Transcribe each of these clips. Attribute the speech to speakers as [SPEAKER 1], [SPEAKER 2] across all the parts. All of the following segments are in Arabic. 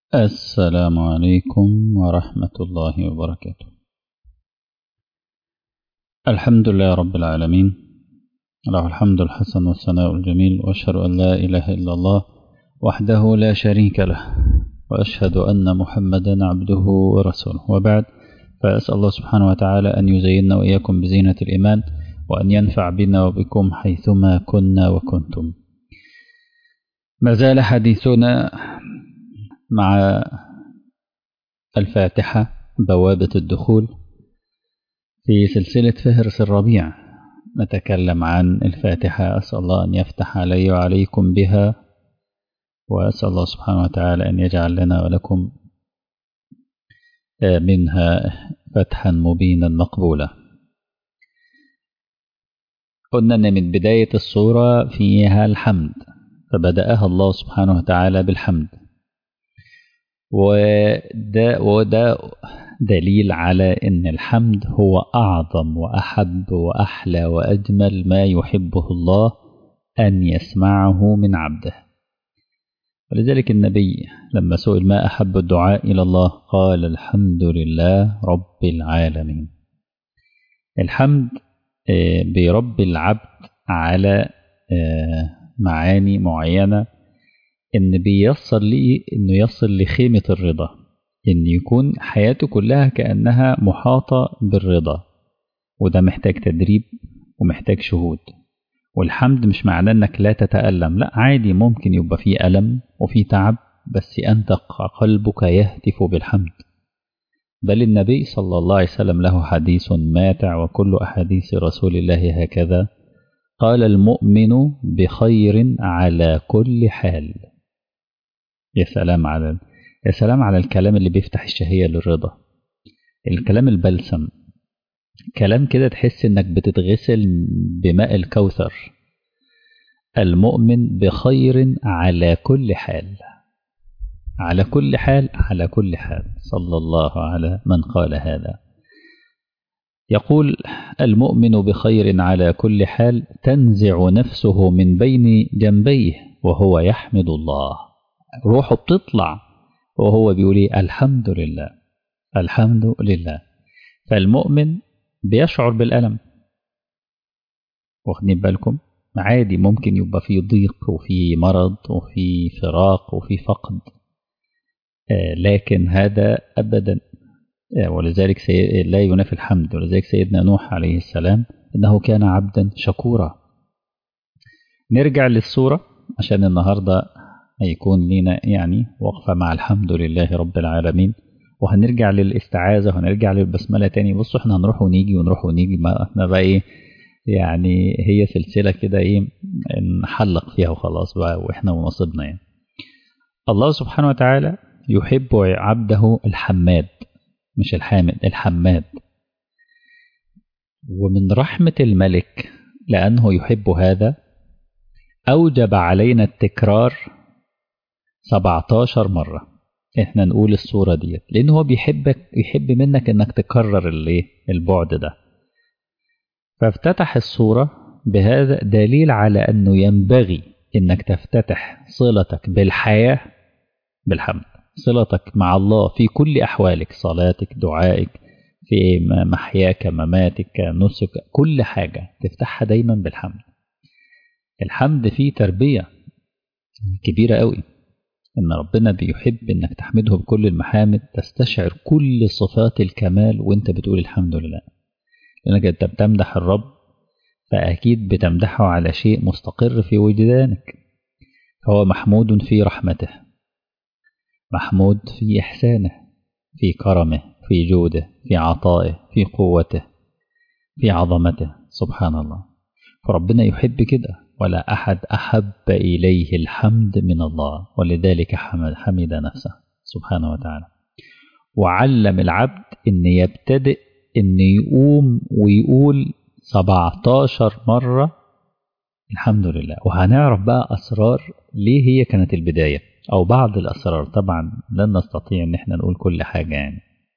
[SPEAKER 1] السلام عليكم ورحمة الله وبركاته. الحمد لله رب العالمين، له الحمد الحسن والثناء الجميل، وأشهد أن لا إله إلا الله وحده لا شريك له، وأشهد أن محمدا عبده ورسوله، وبعد. فأسأل الله سبحانه وتعالى أن يزيننا وإياكم بزينة الإيمان، وأن ينفع بنا وبكم حيثما كنا وكنتم. ما زال حديثنا مع الفاتحة بوابة الدخول في سلسلة فهرس الربيع. نتكلم عن الفاتحة، أسأل الله أن يفتح علي وعليكم بها، وأسأل الله سبحانه وتعالى أن يجعل لنا ولكم منها فتحا مبينا مقبولا. قلنا أن من بداية السورة فيها الحمد، فبدأها الله سبحانه وتعالى بالحمد، وده دليل على أن الحمد هو أعظم وأحب وأحلى وأجمل ما يحبه الله أن يسمعه من عبده. ولذلك النبي لما سئل ما أحب الدعاء إلى الله قال الحمد لله رب العالمين. الحمد برب العبد على معاني معينة، إن بيصل لي إنه يصل لخيمة الرضا، إن يكون حياته كلها كأنها محاطة بالرضا، وده محتاج تدريب ومحتاج شهود. والحمد مش معناه إنك لا تتألم، لا، عادي ممكن يبقى فيه ألم وفيه تعب، بس أنت قلبك يهتف بالحمد. بل النبي صلى الله عليه وسلم له حديث ماتع، وكل أحاديث رسول الله هكذا، قال المؤمن بخير على كل حال. يا سلام على الكلام اللي بيفتح الشهية للرضا، الكلام البلسم، كلام كده تحس انك بتتغسل بماء الكوثر. المؤمن بخير على كل حال، على كل حال، على كل حال. صلى الله على من قال هذا. يقول المؤمن بخير على كل حال، تنزع نفسه من بين جنبيه وهو يحمد الله. روحه بتطلع وهو بيقول الحمد لله الحمد لله. فالمؤمن بيشعر بالألم، واخدين بالكم؟ عادي ممكن يبقى في ضيق وفي مرض وفي فراق وفي فقد، لكن هذا أبدا ولذلك لا ينافي الحمد. ولذلك سيدنا نوح عليه السلام إنه كان عبدا شكورا. نرجع للسورة عشان النهاردة هيكون لنا وقفة مع الحمد لله رب العالمين، وهنرجع للاستعاذة وهنرجع للبسملة تاني. بصوا احنا هنروح ونيجي ونروح ونيجي، ما احنا بقى هي سلسلة كده نحلق فيها وخلاص بقى، واحنا ونصيبنا. الله سبحانه وتعالى يحب عبده الحماد، مش الحامد، الحماد. ومن رحمة الملك لأنه يحب هذا أوجب علينا التكرار 17 مرة. احنا نقول الصورة ديت لأنه هو يحب منك انك تكرر البعد ده. فافتتح الصورة بهذا دليل على أنه ينبغي انك تفتتح صلتك بالحياة بالحمد، صلتك مع الله في كل أحوالك، صلاتك، دعائك، في محياك، مماتك، نسك، كل حاجة تفتحها دايما بالحمد. الحمد فيه تربية كبيرة قوي، إن ربنا بيحب إنك تحمده بكل المحامد، تستشعر كل صفات الكمال وإنت بتقول الحمد لله. لأنك أنت بتمدح الرب، فأكيد بتمدحه على شيء مستقر في وجدانك. هو محمود في رحمته، محمود في إحسانه، في كرمه، في جوده، في عطائه، في قوته، في عظمته، سبحان الله. فربنا يحب كده، ولا أحد أحب إليه الحمد من الله، ولذلك حمد نفسه سبحانه وتعالى. وعلم العبد أن يبتدئ أن يقوم ويقول 17 مرة الحمد لله. وهنعرف بقى أسرار ليه هي كانت البداية، أو بعض الأسرار. طبعا لن نستطيع أن احنا نقول كل حاجة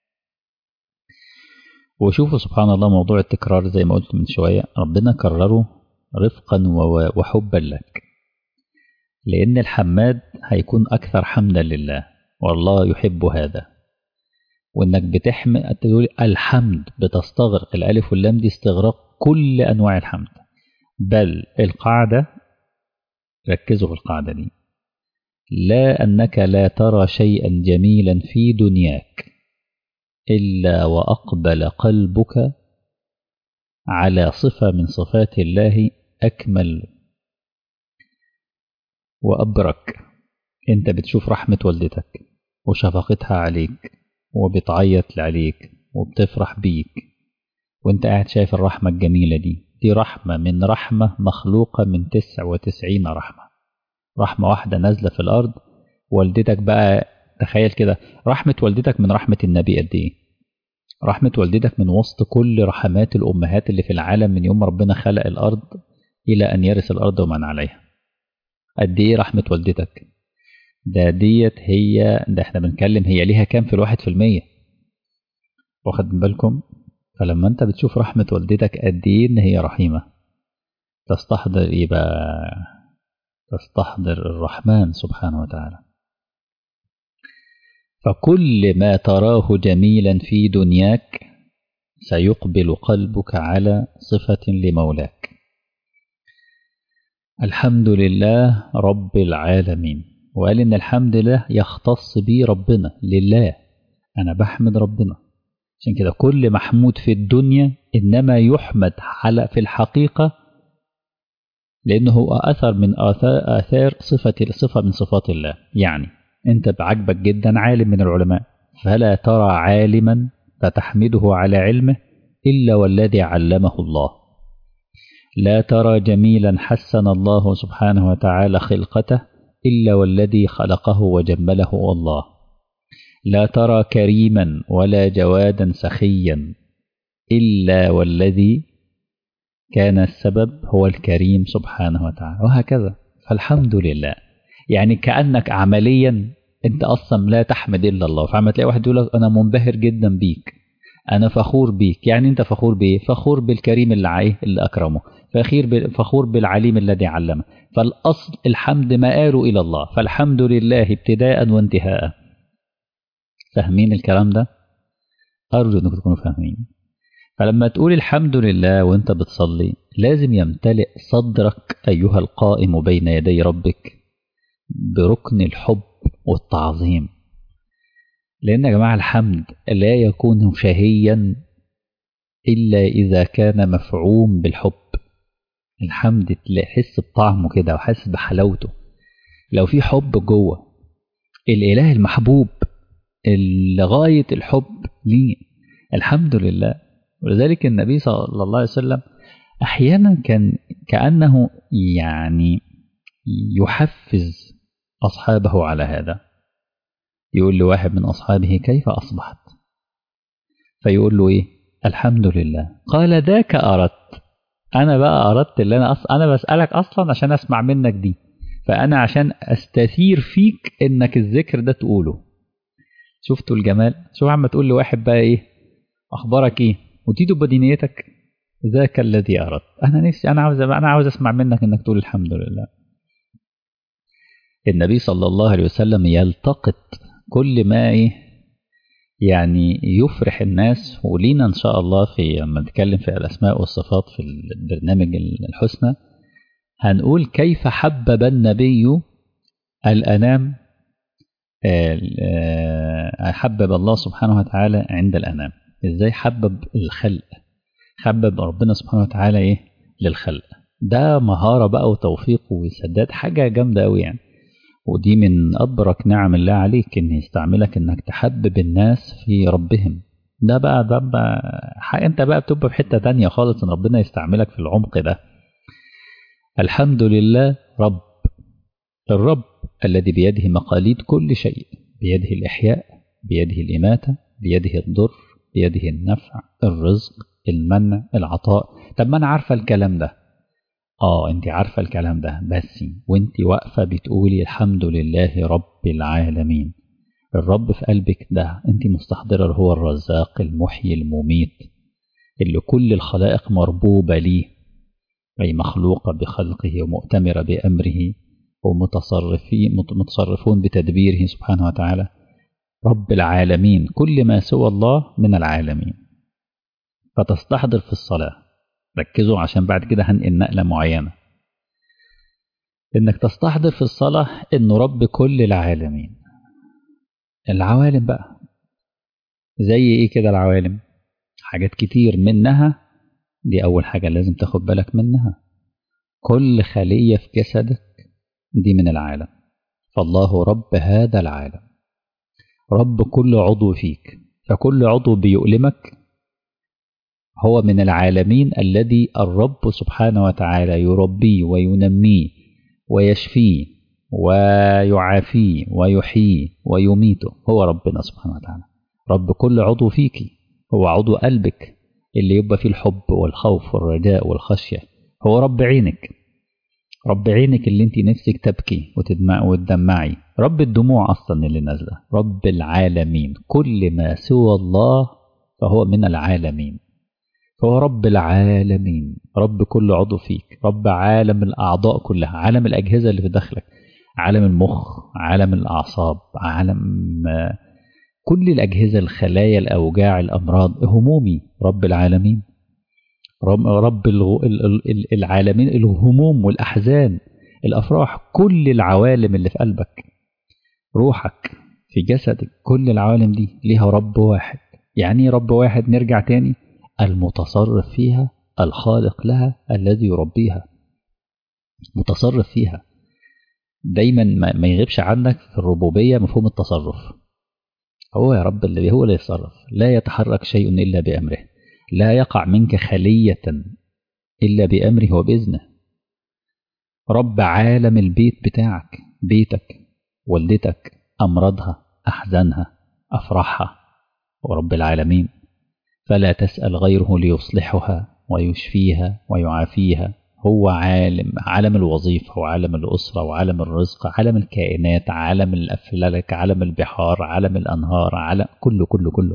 [SPEAKER 1] وشوفوا سبحان الله، موضوع التكرار زي ما قلت من شوية ربنا كرره رفقا وحبا لك، لأن الحماد هيكون أكثر حمدا لله. والله يحب هذا. وإنك بتحمد تقول الحمد، بتستغرق الألف واللام دي استغراق كل أنواع الحمد. بل القاعدة، ركزوا في القاعدة دي، لا أنك لا ترى شيئا جميلا في دنياك إلا وأقبل قلبك على صفة من صفات الله أكمل وأبرك. أنت بتشوف رحمة والدتك وشفقتها عليك وبتعيط عليك وبتفرح بيك، وانت قاعد شايف الرحمة الجميلة دي رحمة من رحمة مخلوقة من 99 رحمة. رحمة واحدة نازلة في الأرض. والدتك بقى، تخيل كده، رحمة والدتك من رحمة النبي قد ايه؟ رحمة والدتك من وسط كل رحمات الأمهات اللي في العالم من يوم ربنا خلق الأرض إلى أن يرث الأرض ومن عليها. قد ايه رحمة والدتك؟ ديت هي، ده احنا بنتكلم هي ليها كام في 1%؟ واخد بالكم؟ فلما انت بتشوف رحمة والدتك قد ايه ان هي رحيمة، تستحضر ايه بقى؟ تستحضر الرحمن سبحانه وتعالى. فكل ما تراه جميلا في دنياك سيقبل قلبك على صفة لمولاك. الحمد لله رب العالمين. وقال إن الحمد لله يختص به ربنا، لله أنا بحمد ربنا. عشان كده كل محمود في الدنيا إنما يحمد في الحقيقة لأنه هو أثر من آثار صفة من صفات الله. يعني أنت بعجبك جدا عالم من العلماء، فلا ترى عالما فتحمده على علمه إلا والذي علمه الله. لا ترى جميلا حسن الله سبحانه وتعالى خلقته إلا والذي خلقه وجمله الله. لا ترى كريما ولا جوادا سخيا إلا والذي كان السبب هو الكريم سبحانه وتعالى، وهكذا. فالحمد لله، يعني كأنك عمليا أنت أصلا لا تحمد إلا الله. فعما تلاقي واحد يقول لك أنا منبهر جدا بيك، أنا فخور بيك، يعني أنت فخور بإيه؟ فخور بالكريم اللي أكرمه، فخور بالعليم الذي علمه. فالأصل الحمد مآل إلى الله، فالحمد لله ابتداء وانتهاء. فاهمين الكلام ده؟ أرجو أنكم تكونوا فاهمين. فلما تقول الحمد لله وانت بتصلي لازم يمتلئ صدرك أيها القائم بين يدي ربك بركن الحب والتعظيم. لأن يا جماعة الحمد لا يكون شهيا إلا إذا كان مفعوم بالحب. الحمد تحس بطعمه كده وحاسس بحلاوته لو في حب جوه الإله المحبوب لغاية الحب ليه. الحمد لله. ولذلك النبي صلى الله عليه وسلم أحيانا كان كأنه يعني يحفز أصحابه على هذا. يقول لواحد من أصحابه كيف أصبحت؟ فيقول له إيه؟ الحمد لله. قال ذاك أردت. أنا بقى أردت اللي أنا بسألك أصلا عشان أسمع منك دي، فأنا عشان أستثير فيك إنك الذكر ده تقوله. شفتوا الجمال؟ شوف عم تقول لواحد بقى إيه أخبارك إيه وتيجي بدينيتك، ذاك الذي أردت. أنا نفسي، أنا عاوز أسمع منك إنك تقول الحمد لله. النبي صلى الله عليه وسلم يلتقط كل ما إيه يعني يفرح الناس. ولينا إن شاء الله لما نتكلم في الأسماء والصفات في البرنامج الحسنى هنقول كيف حبب النبي الأنام، حبب الله سبحانه وتعالى عند الأنام. إزاي حبب الخلق، حبب ربنا سبحانه وتعالى إيه للخلق. ده مهارة بقى وتوفيق وسداد، حاجة جامدة أوي يعني. ودي من أبرك نعم الله عليك إن يستعملك إنك تحبب الناس في ربهم. ده بقى أنت بقى بتبقى في حتة تانية خالص إن ربنا يستعملك في العمق ده. الحمد لله رب، الرب الذي بيده مقاليد كل شيء، بيده الإحياء، بيده الإماتة، بيده الضر، بيده النفع، الرزق، المنع، العطاء. طب ما أنا عارفة الكلام ده. أنت عارفة الكلام ده، بس وانت واقفة بتقولي الحمد لله رب العالمين. الرب في قلبك ده انت مستحضرة هو الرزاق المحيي المميت اللي كل الخلائق مربوبة ليه، أي مخلوقة بخلقه ومؤتمرة بأمره ومتصرفون بتدبيره سبحانه وتعالى. رب العالمين، كل ما سوى الله من العالمين. فتستحضر في الصلاة، ركزوا عشان بعد كده هنقل نقلة معينة، إنك تستحضر في الصلاة إنه رب كل العالمين. العوالم بقى زي إيه كده؟ العوالم حاجات كتير، منها دي أول حاجة لازم تاخد بالك منها، كل خلية في جسدك دي من العالم. فالله رب هذا العالم، رب كل عضو فيك، فكل عضو بيؤلمك هو من العالمين الذي الرب سبحانه وتعالى يربيه وينميه ويشفيه ويعافيه ويحييه ويميته، هو ربنا سبحانه وتعالى. رب كل عضو فيك هو عضو قلبك اللي يبقى فيه الحب والخوف والرجاء والخشية، هو رب عينك، رب عينك اللي انت نفسك تبكي وتدمعي، رب الدموع أصلا اللي نازلة، رب العالمين. كل ما سوى الله فهو من العالمين، فهو رب العالمين، رب كل عضو فيك، رب عالم الأعضاء كلها، عالم الأجهزة اللي في داخلك، عالم المخ، عالم الأعصاب، عالم كل الأجهزة، الخلايا، الأوجاع، الأمراض، همومي، رب العالمين، رب العالمين، الهموم والأحزان، الأفراح، كل العوالم اللي في قلبك، روحك، في جسدك، كل العوالم دي ليها رب واحد. يعني رب واحد؟ نرجع تاني، المتصرف فيها، الخالق لها، الذي يربيها، متصرف فيها. دايما ما يغيبش عنك في الربوبية مفهوم التصرف، هو يا رب اللي هو اللي يتصرف، لا يتحرك شيء إلا بأمره، لا يقع منك خلية إلا بأمره وبإذنه. رب عالم البيت بتاعك، بيتك، والدتك، أمراضها، أحزانها، أفراحها، ورب العالمين، فلا تسأل غيره ليصلحها ويشفيها ويعافيها. هو عالم الوظيفة وعالم الأسرة وعالم الرزق، عالم الكائنات، عالم الأفلاك، عالم البحار، عالم الأنهار، عالم كله كله كله.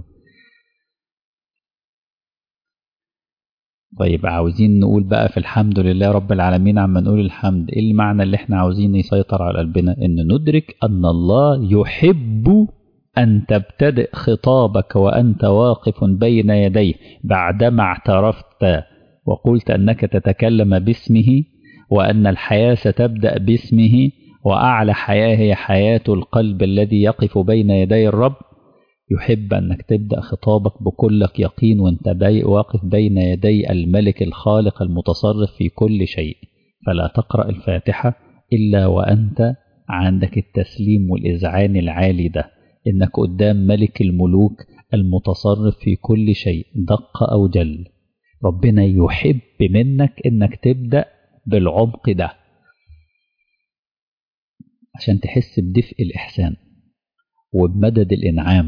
[SPEAKER 1] طيب عاوزين نقول بقى في الحمد لله رب العالمين، عما نقول الحمد، ايه المعنى اللي احنا عاوزين يسيطر على قلبنا؟ ان ندرك ان الله يحب أن تبتدئ خطابك وأنت واقف بين يديه بعدما اعترفت وقلت أنك تتكلم باسمه، وأن الحياة ستبدأ باسمه، وأعلى حياة هي حياة القلب الذي يقف بين يدي الرب. يحب أنك تبدأ خطابك بكلك يقين وانت واقف بين يدي الملك الخالق المتصرف في كل شيء. فلا تقرأ الفاتحة إلا وأنت عندك التسليم والإذعان العالي ده، إنك قدام ملك الملوك المتصرف في كل شيء دق أو جل. ربنا يحب منك إنك تبدأ بالعمق ده عشان تحس بدفء الإحسان وبمدد الإنعام.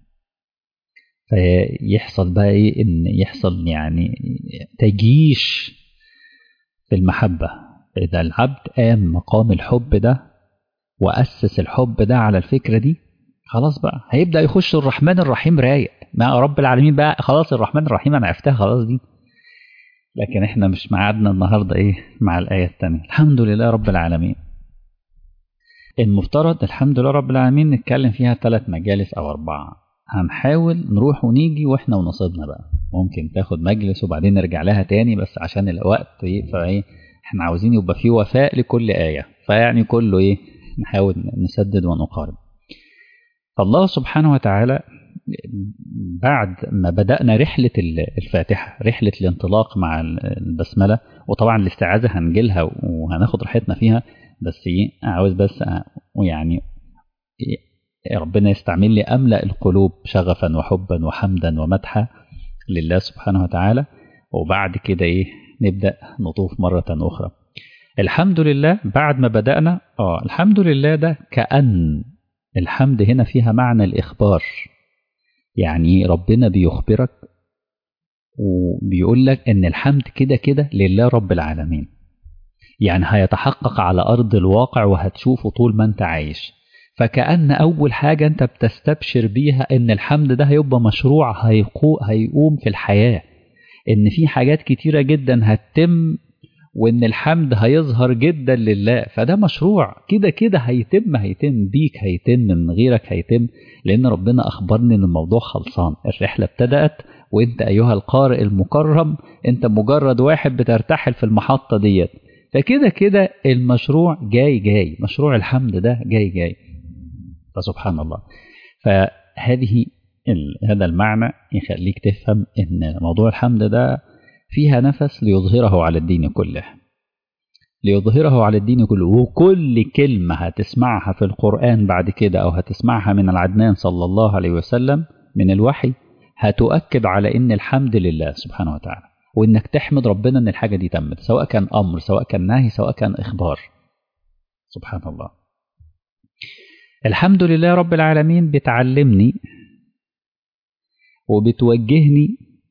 [SPEAKER 1] فيحصل بقى إيه؟ إن يحصل يعني تجيش في المحبة. إذا العبد قام مقام الحب ده وأسس الحب ده على الفكرة دي، خلاص بقى هيبدأ يخش الرحمن الرحيم رايق مع رب العالمين بقى. خلاص الرحمن الرحيم أنا عرفتها خلاص دي، لكن إحنا مش معادنا النهاردة إيه مع الآية الثانية. الحمد لله رب العالمين. المفترض الحمد لله رب العالمين نتكلم فيها 3 مجالس أو 4، هنحاول نروح ونيجي وإحنا ونصيبنا بقى، ممكن تاخد مجلس وبعدين نرجع لها تاني، بس عشان الوقت فإيه إحنا عاوزين يبقى فيه وفاء لكل آية، فيعني كله إيه نحاول نسدد ونقارب. فالله سبحانه وتعالى بعد ما بدأنا رحلة الفاتحة، رحلة الانطلاق مع البسملة، وطبعا الاستعاذة هنجيلها وهناخد راحتنا فيها، بس ايه عاوز بس يعني ربنا يستعمل لي أملأ القلوب شغفا وحبا وحمدا ومدحا لله سبحانه وتعالى، وبعد كده ايه نبدأ نطوف مرة أخرى. الحمد لله بعد ما بدأنا الحمد لله ده كأن الحمد هنا فيها معنى الإخبار، يعني ربنا بيخبرك وبيقول لك ان الحمد كده كده لله رب العالمين، يعني هيتحقق على أرض الواقع وهتشوفه طول ما انت عايش. فكأن أول حاجة انت بتستبشر بيها ان الحمد ده هيبقى مشروع هيقوم في الحياة، ان في حاجات كتيرة جدا هتتم وإن الحمد هيظهر جدا لله، فده مشروع كده كده هيتم بيك، هيتم من غيرك، هيتم، لأن ربنا أخبرني إن الموضوع خلصان، الرحلة ابتدأت، وإنت أيها القارئ المكرم أنت مجرد واحد بترتحل في المحطة ديت، فكده كده المشروع جاي، مشروع الحمد ده جاي. فسبحان الله. فهذه هذا المعنى يخليك تفهم ان موضوع الحمد ده فيها نفس ليظهره على الدين كله، وكل كلمة هتسمعها في القرآن بعد كده أو هتسمعها من العدنان صلى الله عليه وسلم من الوحي هتؤكد على ان الحمد لله سبحانه وتعالى، وانك تحمد ربنا ان الحاجة دي تمت، سواء كان امر، سواء كان نهي، سواء كان اخبار. سبحان الله. الحمد لله رب العالمين بتعلمني وبتوجهني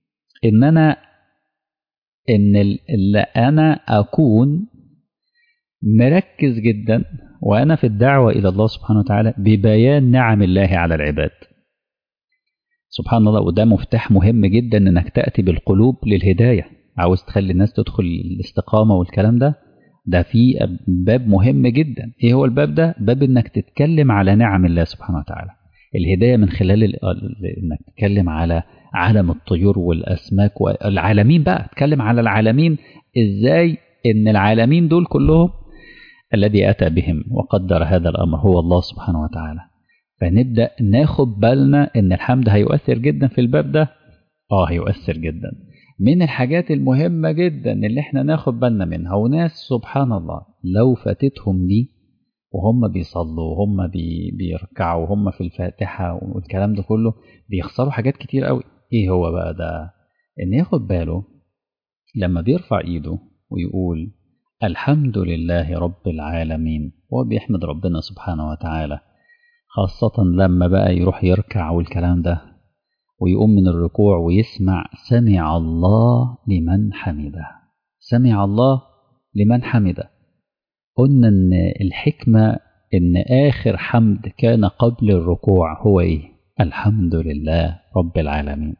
[SPEAKER 1] ان انا اكون مركز جدا وانا في الدعوة الى الله سبحانه وتعالى ببيان نعم الله على العباد. سبحان الله. وده مفتاح مهم جدا انك تأتي بالقلوب للهداية، عاوز تخلي الناس تدخل الاستقامة والكلام ده في باب مهم جدا. ايه هو الباب ده؟ باب انك تتكلم على نعم الله سبحانه وتعالى. الهداية من خلال انك تتكلم على عالم الطيور والاسماك والعالمين، بقى تتكلم على العالمين، ازاي ان العالمين دول كلهم الذي اتى بهم وقدر هذا الامر هو الله سبحانه وتعالى. فنبدأ ناخد بالنا ان الحمد هيؤثر جدا في الباب ده. هيؤثر جدا. من الحاجات المهمة جدا اللي احنا ناخد بالنا منها، وناس سبحان الله لو فاتتهم دي وهم بيصلوا وهم بيركعوا وهم في الفاتحة والكلام ده كله، بيخسروا حاجات كتير قوي. ايه هو بقى ده؟ ان ياخد باله لما بيرفع ايده ويقول الحمد لله رب العالمين، هو بيحمد ربنا سبحانه وتعالى، خاصة لما بقى يروح يركع والكلام ده ويقوم من الركوع ويسمع سمع الله لمن حمده، سمع الله لمن حمده. قلنا ان الحكمة ان اخر حمد كان قبل الركوع هو ايه؟ الحمد لله رب العالمين.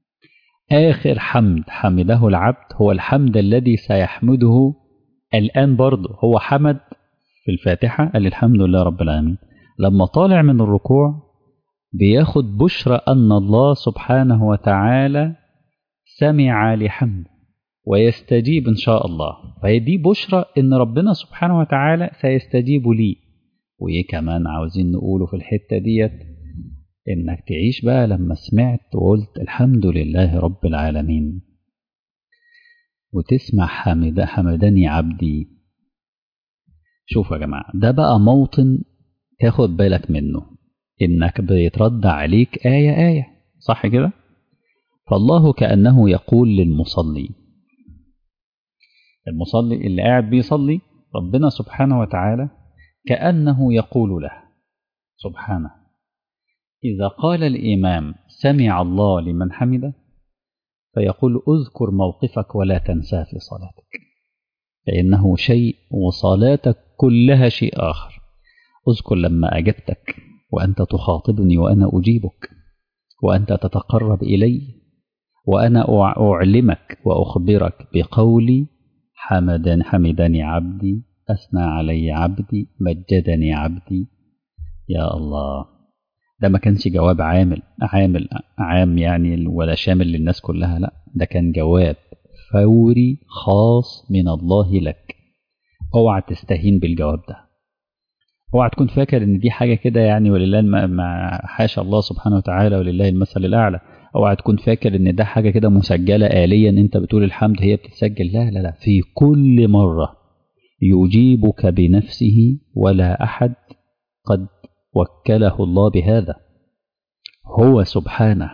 [SPEAKER 1] اخر حمد حمده العبد هو الحمد الذي سيحمده الان برضه. هو حمد في الفاتحة قال الحمد لله رب العالمين، لما طالع من الركوع بياخد بشرى أن الله سبحانه وتعالى سمع لحمده ويستجيب إن شاء الله. فهي دي بشرى إن ربنا سبحانه وتعالى سيستجيب لي. وإيه كمان عاوزين نقوله في الحتة ديت؟ إنك تعيش بقى لما سمعت وقلت الحمد لله رب العالمين وتسمع حمدني عبدي. شوفوا يا جماعة، ده بقى موطن تاخد بالك منه، إنك بيترد عليك آية صح كده؟ فالله كأنه يقول للمصلي، المصلي اللي قاعد بيصلي، ربنا سبحانه وتعالى كأنه يقول له سبحانه إذا قال الإمام سمع الله لمن حمده فيقول اذكر موقفك ولا تنساه في صلاتك، فإنه شيء وصلاتك كلها شيء آخر. اذكر لما أجبتك وأنت تخاطبني وأنا أجيبك، وأنت تتقرب إلي وأنا أعلمك وأخبرك بقولي حمدني عبدي، أثنى علي عبدي، مجدني عبدي. يا الله، ده ما كانش جواب عام يعني ولا شامل للناس كلها، لا ده كان جواب فوري خاص من الله لك. اوعى تستهين بالجواب ده، اوعى تكون فاكر ان دي حاجة كده يعني ولله ما حاشا الله سبحانه وتعالى ولله المثل الأعلى. اوعى تكون فاكر ان ده حاجة كده مسجلة آليا انت بتقول الحمد هي بتتسجل. لا، في كل مرة يجيبك بنفسه ولا أحد قد وكله الله بهذا، هو سبحانه،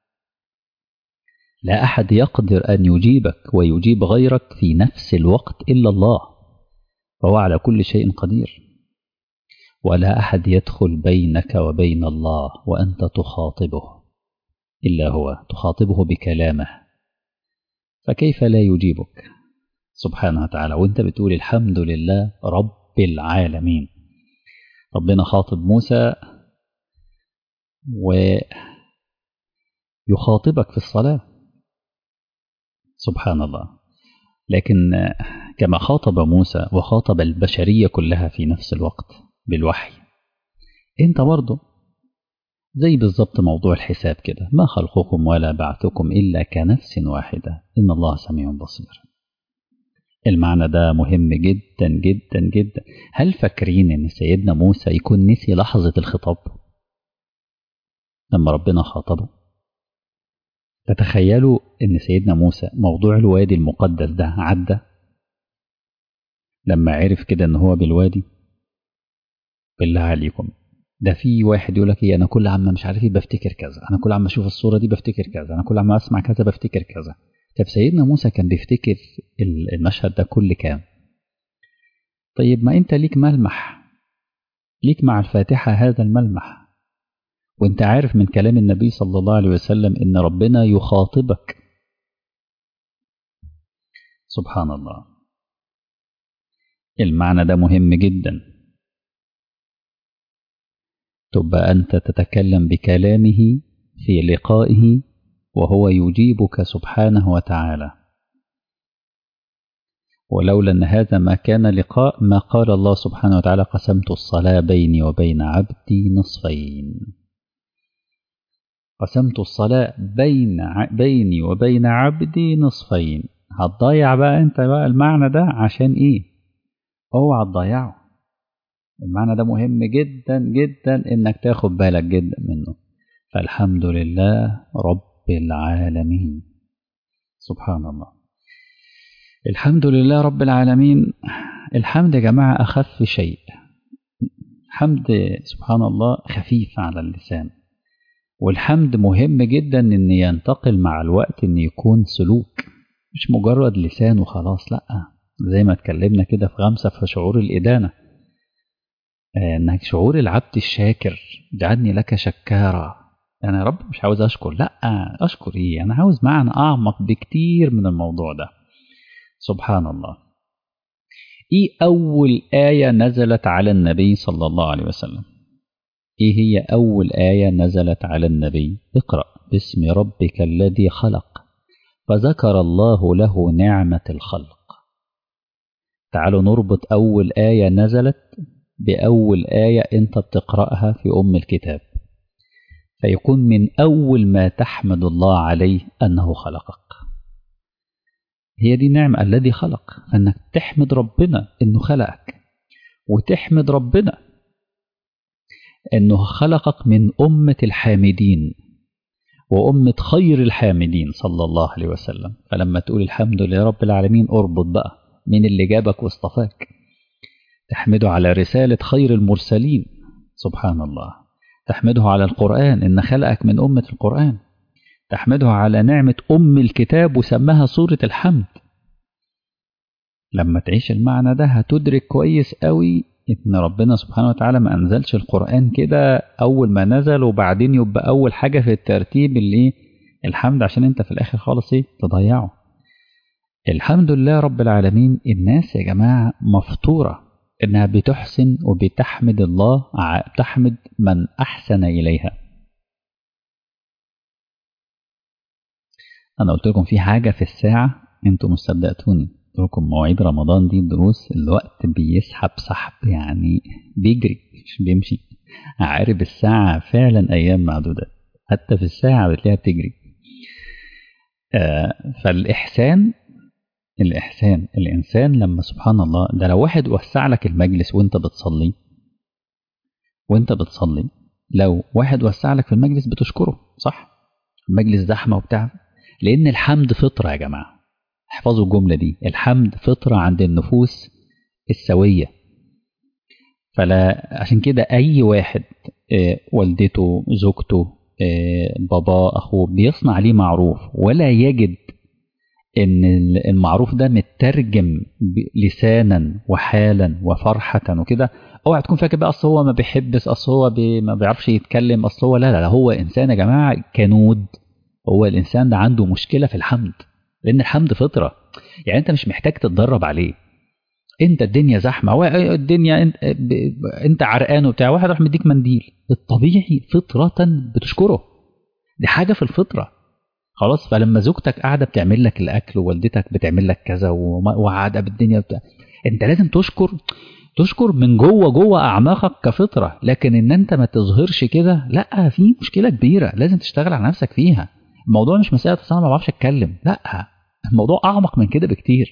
[SPEAKER 1] لا أحد يقدر أن يجيبك ويجيب غيرك في نفس الوقت إلا الله، فهو على كل شيء قدير. ولا أحد يدخل بينك وبين الله وأنت تخاطبه إلا هو، تخاطبه بكلامه، فكيف لا يجيبك سبحانه وتعالى وأنت بتقول الحمد لله رب العالمين. ربنا خاطب موسى ويخاطبك في الصلاة، سبحان الله. لكن كما خاطب موسى وخاطب البشرية كلها في نفس الوقت بالوحي، انت برضه زي بالظبط موضوع الحساب كده، ما خلقكم ولا بعثكم إلا كنفس واحدة إن الله سميع بصير. المعنى ده مهم جدا جدا جدا. هل فاكرين ان سيدنا موسى يكون نسي لحظة الخطاب لما ربنا خاطبه؟ تتخيلوا ان سيدنا موسى موضوع الوادي المقدس ده عدى لما عرف كده ان هو بالوادي؟ بالله عليكم، ده في واحد يقول لك ايه، انا كل عما مش عارف ايه بفتكر كذا، انا كل عما اشوف الصورة دي بفتكر كذا، انا كل عما اسمع كذا بفتكر كذا. طب سيدنا موسى كان بيفتكر المشهد ده كل كام؟ طيب ما انت ليك ملمح، ليك مع الفاتحة هذا الملمح، وانت عارف من كلام النبي صلى الله عليه وسلم ان ربنا يخاطبك. سبحان الله، المعنى ده مهم جدا. تبقى انت تتكلم بكلامه في لقائه وهو يجيبك سبحانه وتعالى. ولولا ان هذا ما كان لقاء ما قال الله سبحانه وتعالى قسمت الصلاة بيني وبين عبدي نصفين. قسمت الصلاة بيني وبين عبدي نصفين. هتضيع بقى انت بقى المعنى ده عشان ايه؟ اوعى تضيعه. المعنى ده مهم جدا جدا انك تاخد بالك جدا منه. فالحمد لله رب العالمين. سبحان الله، الحمد لله رب العالمين. الحمد يا جماعة أخف شيء، حمد سبحان الله خفيف على اللسان. والحمد مهم جدا ان ينتقل مع الوقت، ان يكون سلوك مش مجرد لسان وخلاص، لا، زي ما اتكلمنا كده في غمسة في شعور الإدانة، انك شعور العبد الشاكر جعلني لك شكارا. انا يا رب مش عاوز اشكر، لا، اشكر ايه، انا عاوز معنى اعمق بكتير من الموضوع ده. سبحان الله. ايه اول آية نزلت على النبي صلى الله عليه وسلم؟ ايه هي اول آية نزلت على النبي؟ اقرأ باسم ربك الذي خلق، فذكر الله له نعمة الخلق. تعالوا نربط أول آية نزلت بأول آية أنت بتقرأها في أم الكتاب، فيكون من أول ما تحمد الله عليه أنه خلقك. هي دي نعمة الذي خلق، فأنك تحمد ربنا أنه خلقك، وتحمد ربنا أنه خلقك من أمة الحامدين وأمة خير الحامدين صلى الله عليه وسلم. فلما تقول الحمد لله رب العالمين، اربط بقى من اللي جابك واصطفاك. تحمده على رسالة خير المرسلين سبحان الله، تحمده على القرآن إن خلقك من أمة القرآن، تحمده على نعمة أم الكتاب وسماها سورة الحمد. لما تعيش المعنى ده هتدرك كويس قوي إن ربنا سبحانه وتعالى ما أنزلش القرآن كده أول ما نزل وبعدين يبقى أول حاجة في الترتيب اللي الحمد، عشان أنت في الآخر خالص تضيعه. الحمد لله رب العالمين. الناس يا جماعة مفطورة إنها بتحسن وبتحمد الله، تحمد من أحسن إليها. أنا قلت لكم في حاجة في الساعة أنتم مش صدقتوني، قلت لكم مواعيد رمضان دي الدروس الوقت بيسحب سحب، يعني بيجري مش بيمشي. عارف الساعة فعلا أيام معدودة، حتى في الساعة بتلاقيها بتجري. فالإحسان، الإنسان لما سبحان الله ده لو واحد وسع لك المجلس وانت بتصلي، لو واحد وسع لك في المجلس بتشكره، صح؟ المجلس زحمة وبتاع، لأن الحمد فطرة يا جماعة. احفظوا الجملة دي، الحمد فطرة عند النفوس السوية. فلا عشان كده أي واحد والدته زوجته بابا أخوه بيصنع ليه معروف ولا يجد ان المعروف ده مترجم لسانا وحالا وفرحة وكده، اوعى تكون فاكر بقى اصل هو ما بيحبش، اصل هو ما بيعرفش يتكلم، اصل هو لا، هو انسان يا جماعة كنود. هو الانسان ده عنده مشكلة في الحمد، لان الحمد فطرة، يعني انت مش محتاج تتدرب عليه. انت الدنيا زحمة، الدنيا انت عرقان وبتاع، واحد راح مديك منديل، الطبيعي فطرة بتشكره، دي حاجة في الفطرة. خلاص. فلما زوجتك قاعدة بتعمل لك الأكل ووالدتك بتعمل لك كذا وقاعدة بالدنيا أنت لازم تشكر من جوه أعماقك كفطرة. لكن إن أنت ما تظهرش كده، لا، في مشكلة كبيرة لازم تشتغل على نفسك فيها. الموضوع مش مسألة أنا ما بعرفش أتكلم، لا، الموضوع أعمق من كده بكتير.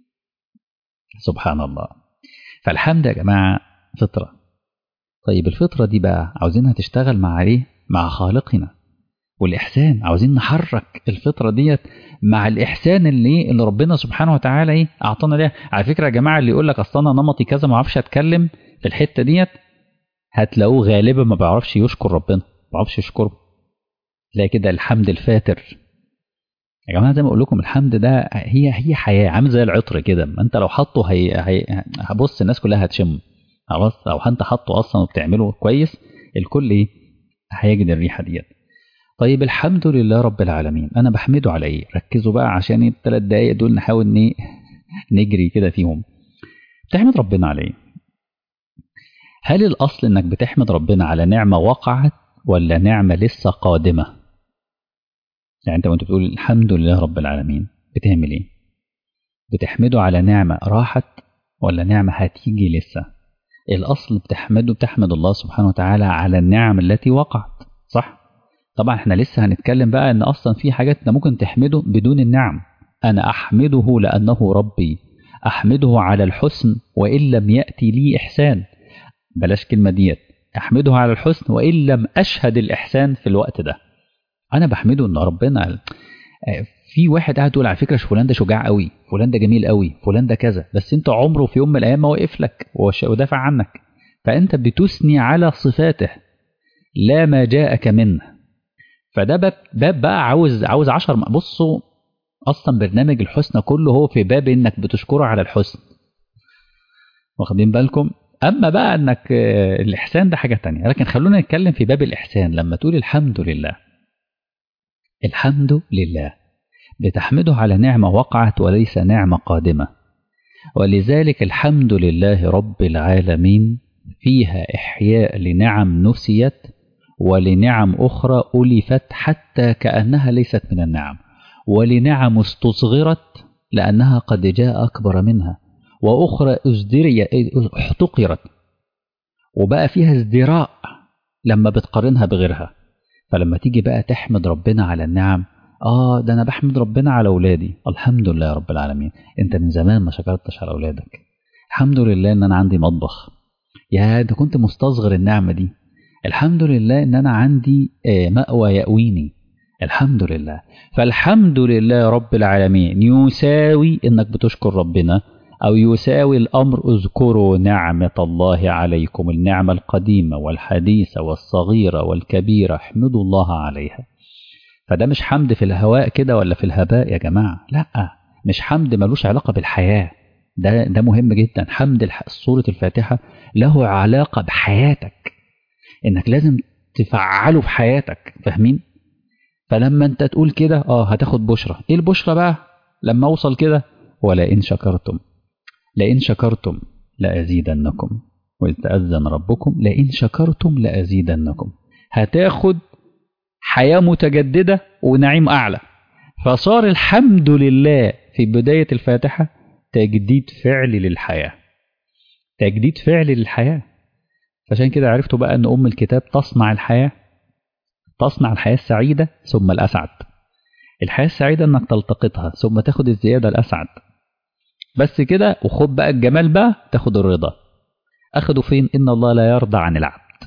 [SPEAKER 1] سبحان الله. فالحمد يا جماعة فطرة. طيب الفطرة دي بقى عاوزينها تشتغل مع إيه؟ مع خالقنا. والإحسان عاوزين نحرك الفطرة ديت مع الإحسان اللي ربنا سبحانه وتعالى إيه أعطانا ليها. على فكرة يا جماعة اللي يقول لك أصل أنا نمطي كذا ما بعرفش أتكلم في الحتة ديت، هتلاقوه غالبا ما بيعرفش يشكر ربنا، ما بيعرفش يشكره. تلاقي كده الحمد الفاتر. يا جماعة زي ما أقول لكم الحمد ده هي حياة، عامل زي العطر كده. ما أنت لو حطه هبص الناس كلها هتشم. خلاص لو أنت حطه أصلا وبتعمله كويس الكل إيه هيجد الريحة ديت. طيب الحمد لله رب العالمين، أنا بحمده على إيه؟ ركزوا بقى عشان ال3 دقايق دول نحاول نجري كده فيهم. بتحمد ربنا على إيه؟ هل الأصل إنك بتحمد ربنا على نعمة وقعت ولا نعمة لسه قادمة؟ يعني أنت وأنت بتقول الحمد لله رب العالمين بتعمل إيه؟ بتحمده على نعمة راحت ولا نعمة هتيجي لسه؟ الأصل بتحمد الله سبحانه وتعالى على النعم التي وقعت، صح؟ طبعا احنا لسه هنتكلم بقى ان اصلا في حاجات انت ممكن تحمده بدون النعم. انا احمده لانه ربي، احمده على الحسن وان لم ياتي لي احسان. بلاش كلمه ديت، احمده على الحسن وان لم اشهد الاحسان في الوقت ده. انا بحمده ان ربنا في واحد قاعد يقول على فكره فلان ده شجاع قوي، فلان ده جميل قوي، فلان ده كذا، بس انت عمره في يوم من الايام ما وقف لك ودافع عنك. فانت بتثني على صفاته لا ما جاءك منه. فده باب بقى عاوز 10. بصوا اصلا برنامج الحسنى كله هو في باب انك بتشكره على الحسن، واخدين بالكم؟ اما بقى انك الاحسان ده حاجه تانية. لكن خلونا نتكلم في باب الاحسان. لما تقول الحمد لله، الحمد لله بتحمده على نعمه وقعت وليس نعمه قادمه. ولذلك الحمد لله رب العالمين فيها احياء لنعم نسيت ولنعم أخرى ألفت حتى كأنها ليست من النعم، ولنعم استصغرت لأنها قد جاء أكبر منها، وأخرى احتقرت وبقى فيها ازدراء لما بتقارنها بغيرها. فلما تيجي بقى تحمد ربنا على النعم، ده أنا بحمد ربنا على أولادي، الحمد لله رب العالمين. أنت من زمان ما شكرتش على أولادك. الحمد لله إن أنا عندي مطبخ، يا أنت كنت مستصغر النعمة دي. الحمد لله ان انا عندي مأوى يأويني، الحمد لله. فالحمد لله رب العالمين يساوي انك بتشكر ربنا، او يساوي الامر اذكروا نعمة الله عليكم، النعمة القديمة والحديثة والصغيرة والكبيرة، احمدوا الله عليها. فده مش حمد في الهواء كده ولا في الهباء يا جماعة، لا، مش حمد ملوش علاقة بالحياة. ده مهم جدا. حمد سورة الفاتحة له علاقة بحياتك، انك لازم تفعله في حياتك، فاهمين؟ فلما انت تقول كده هتاخد بشرة. ايه البشرة بقى لما اوصل كده؟ ولئن شكرتم لأزيدنكم وإذ تأذن ربكم لئن شكرتم لأزيدنكم. هتاخد حياة متجددة ونعيم أعلى. فصار الحمد لله في بداية الفاتحة تجديد فعلي للحياة، تجديد فعلي للحياة. عشان كده عرفتوا بقى أن أم الكتاب تصنع الحياة السعيدة ثم الأسعد. الحياة السعيدة أنك تلتقطها ثم تاخد الزيادة الأسعد، بس كده. وخد بقى الجمال بقى، تاخد الرضا. أخدوا فين؟ إن الله لا يرضى عن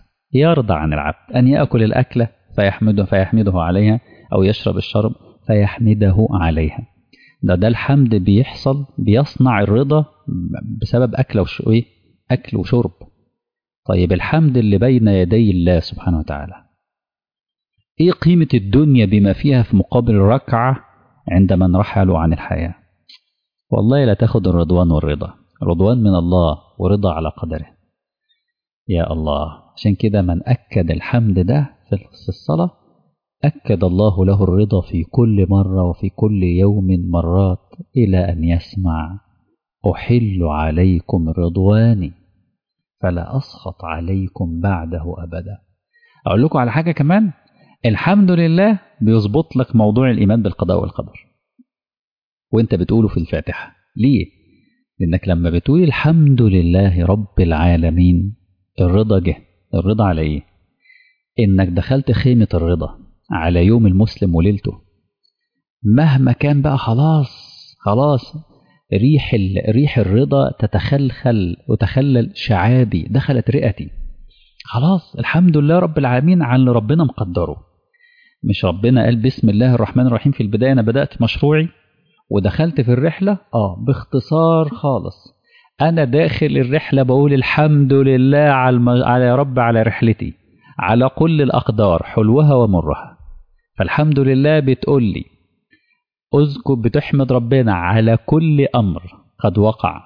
[SPEAKER 1] العبد أن يأكل الأكلة فيحمده عليها، أو يشرب الشرب فيحمده عليها. ده الحمد بيصنع الرضا بسبب أكل وشرب. طيب الحمد اللي بين يدي الله سبحانه وتعالى، ايه قيمة الدنيا بما فيها في مقابل ركعة عند من رحلوا عن الحياة؟ والله لا تاخد الرضوان والرضا، رضوان من الله ورضا على قدره. يا الله. عشان كده من أكد الحمد ده في الصلاة أكد الله له الرضا في كل مرة وفي كل يوم مرات، إلى أن يسمع أحل عليكم رضواني فلا أسخط عليكم بعده أبدا. أقول لكم على حاجة كمان، الحمد لله بيظبط لك موضوع الإيمان بالقضاء والقدر وانت بتقوله في الفاتحة. ليه؟ لأنك لما بتقول الحمد لله رب العالمين الرضا جه. الرضا على ايه؟ انك دخلت خيمة الرضا على يوم المسلم وليلته، مهما كان بقى خلاص ريح الرضا تتخلخل وتخلل شعابي، دخلت رئتي، خلاص الحمد لله رب العالمين على اللي ربنا مقدره. مش ربنا قال بسم الله الرحمن الرحيم في البداية، أنا بدأت مشروعي ودخلت في الرحلة باختصار خالص، أنا داخل الرحلة بقول الحمد لله على يا رب على رحلتي، على كل الأقدار حلوها ومرها. فالحمد لله بتقول لي أذكر بتحمد ربنا على كل أمر قد وقع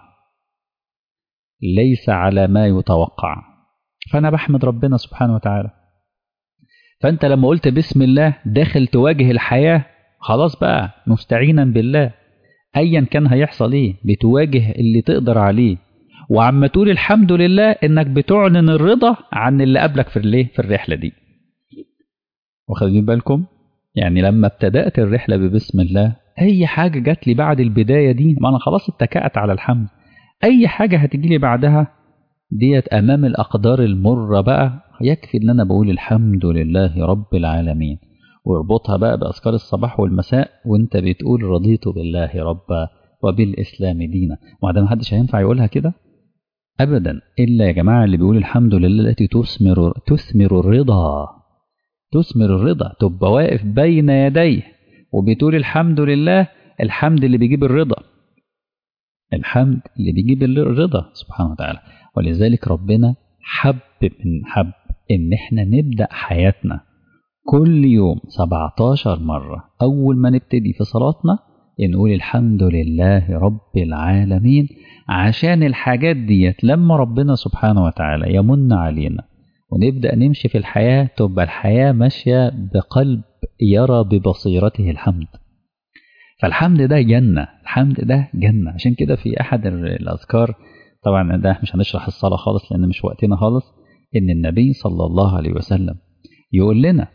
[SPEAKER 1] ليس على ما يتوقع، فأنا بحمد ربنا سبحانه وتعالى. فأنت لما قلت بسم الله داخل تواجه الحياة، خلاص بقى مستعينا بالله أيا كان هيحصل إيه بتواجه اللي تقدر عليه، وعما تقول الحمد لله إنك بتعلن الرضا عن اللي قبلك في الرحلة دي. واخدين بالكم؟ يعني لما ابتدأت الرحلة ببسم الله، أي حاجة جات لي بعد البداية دي ما أنا خلاص اتكأت على الحمد، أي حاجة هتجي لي بعدها ديت أمام الأقدار المرة بقى يكفي إن أنا بقول الحمد لله رب العالمين، واربطها بقى بأذكار الصباح والمساء وانت بتقول رضيت بالله ربا وبالإسلام دينا. وهذا ما حدش هينفع يقولها كده أبدا إلا يا جماعة اللي بيقول الحمد لله التي تثمر الرضا، تثمر الرضا، تبقى واقف بين يديه وبتقول الحمد لله، الحمد اللي بيجيب الرضا، الحمد اللي بيجيب الرضا سبحانه وتعالى. ولذلك ربنا حب إن احنا نبدأ حياتنا كل يوم 17 مرة أول ما نبتدي في صلاتنا نقول الحمد لله رب العالمين، عشان الحاجات ديت لما ربنا سبحانه وتعالى يمن علينا ونبدأ نمشي في الحياة تبقى الحياة ماشية بقلب يرى ببصيرته الحمد. فالحمد ده جنة، الحمد ده جنة. عشان كده في أحد الأذكار، طبعا ده مش هنشرح الصلاة خالص لأن مش وقتنا خالص، إن النبي صلى الله عليه وسلم يقول لنا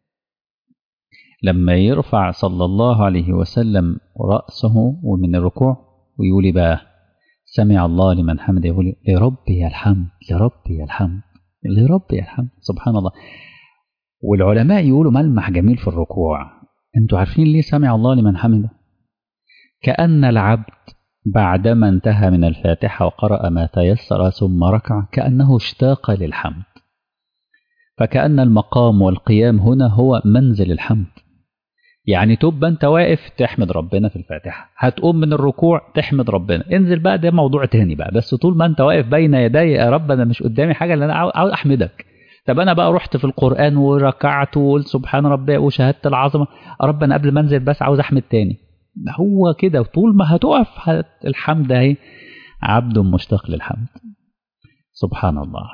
[SPEAKER 1] لما يرفع صلى الله عليه وسلم رأسه ومن الركوع ويقول بقى سمع الله لمن حمده، يقول لربي الحمد لربي الحمد لربي الحمد. سبحان الله. والعلماء يقولوا ملمح جميل في الركوع، انتوا عارفين ليه سمع الله لمن حمده؟ كأن العبد بعدما انتهى من الفاتحة وقرأ ما تيسر ثم ركع كأنه اشتاق للحمد، فكأن المقام والقيام هنا هو منزل الحمد. يعني تبقى انت واقف تحمد ربنا في الفاتحة، هتقوم من الركوع تحمد ربنا، انزل بقى ده موضوع تاني بقى، بس طول ما انت واقف بين يدي يا رب انا مش قدامي حاجة اللي انا عاوز احمدك. طب انا بقى رحت في القرآن وركعت وقلت سبحان ربي وشهدت العظمة، يا رب انا قبل ما انزل بس عاوز احمد تاني. هو كده طول ما هتقف الحمد اهي، عبد مشتاق للحمد. سبحان الله.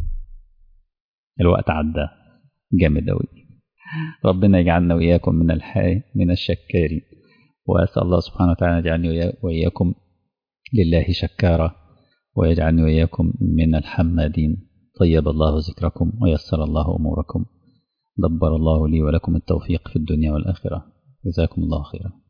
[SPEAKER 1] الوقت عدى جامد أوي. ربنا يجعلنا وإياكم من الشكارين، وأسأل الله سبحانه وتعالى يجعلني وإياكم لله شكارا، ويجعلني وإياكم من الحمادين. طيب الله ذكركم ويسر الله أموركم، دبر الله لي ولكم التوفيق في الدنيا والآخرة. جزاكم الله خيرا.